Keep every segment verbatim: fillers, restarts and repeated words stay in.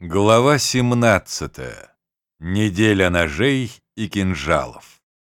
Глава семнадцатая. Неделя ножей и кинжалов.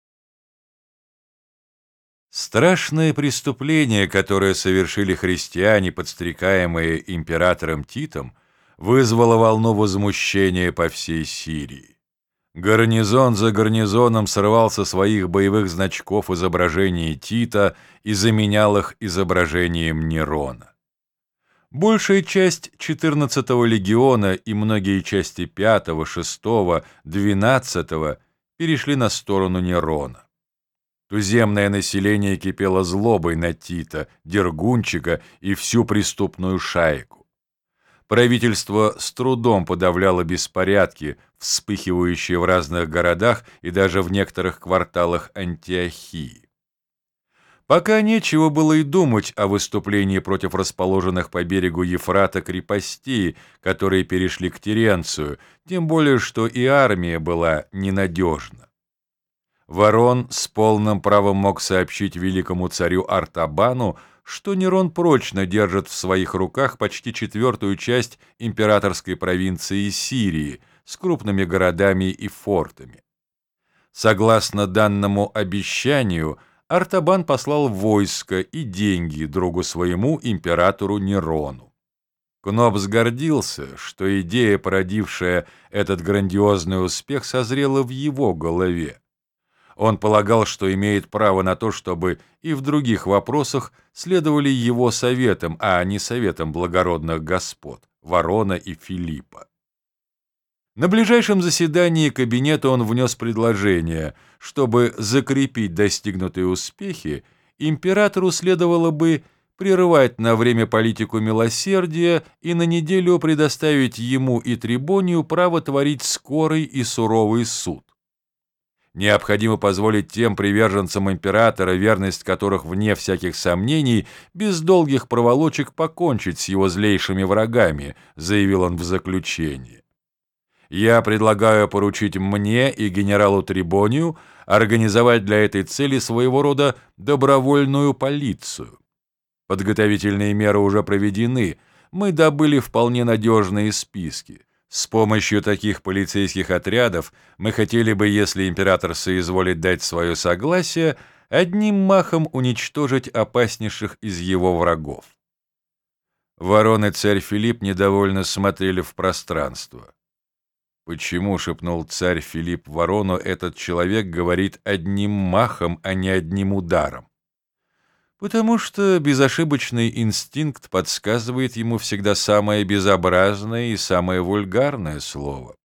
Страшное преступление, которое совершили христиане, подстрекаемые императором Титом, вызвало волну возмущения по всей Сирии. Гарнизон за гарнизоном срывал со своих боевых значков изображение Тита и заменял их изображением Нерона. Большая часть четырнадцатого легиона и многие части пятого, шестого, двенадцатого перешли на сторону Нерона. Туземное население кипело злобой на Тита, Дергунчика и всю преступную шайку. Правительство с трудом подавляло беспорядки, вспыхивающие в разных городах и даже в некоторых кварталах Антиохии. Пока нечего было и думать о выступлении против расположенных по берегу Ефрата крепостей, которые перешли к Теренцию, тем более что и армия была ненадежна. Ворон с полным правом мог сообщить великому царю Артабану, что Нерон прочно держит в своих руках почти четвертую часть императорской провинции Сирии с крупными городами и фортами. Согласно данному обещанию, Артабан послал войско и деньги другу своему, императору Нерону. Кнопс гордился, что идея, породившая этот грандиозный успех, созрела в его голове. Он полагал, что имеет право на то, чтобы и в других вопросах следовали его советам, а не советам благородных господ Ворона и Филиппа. На ближайшем заседании кабинета он внес предложение, чтобы закрепить достигнутые успехи, императору следовало бы прерывать на время политику милосердия и на неделю предоставить ему и Трибонию право творить скорый и суровый суд. Необходимо позволить тем приверженцам императора, верность которых вне всяких сомнений, без долгих проволочек покончить с его злейшими врагами, заявил он в заключении. Я предлагаю поручить мне и генералу Трибонию организовать для этой цели своего рода добровольную полицию. Подготовительные меры уже проведены, мы добыли вполне надежные списки. С помощью таких полицейских отрядов мы хотели бы, если император соизволит дать свое согласие, одним махом уничтожить опаснейших из его врагов. Ворон и царь Филипп недовольно смотрели в пространство. «Почему, — шепнул царь Филипп Ворону, — этот человек говорит одним махом, а не одним ударом?» «Потому что безошибочный инстинкт подсказывает ему всегда самое безобразное и самое вульгарное слово.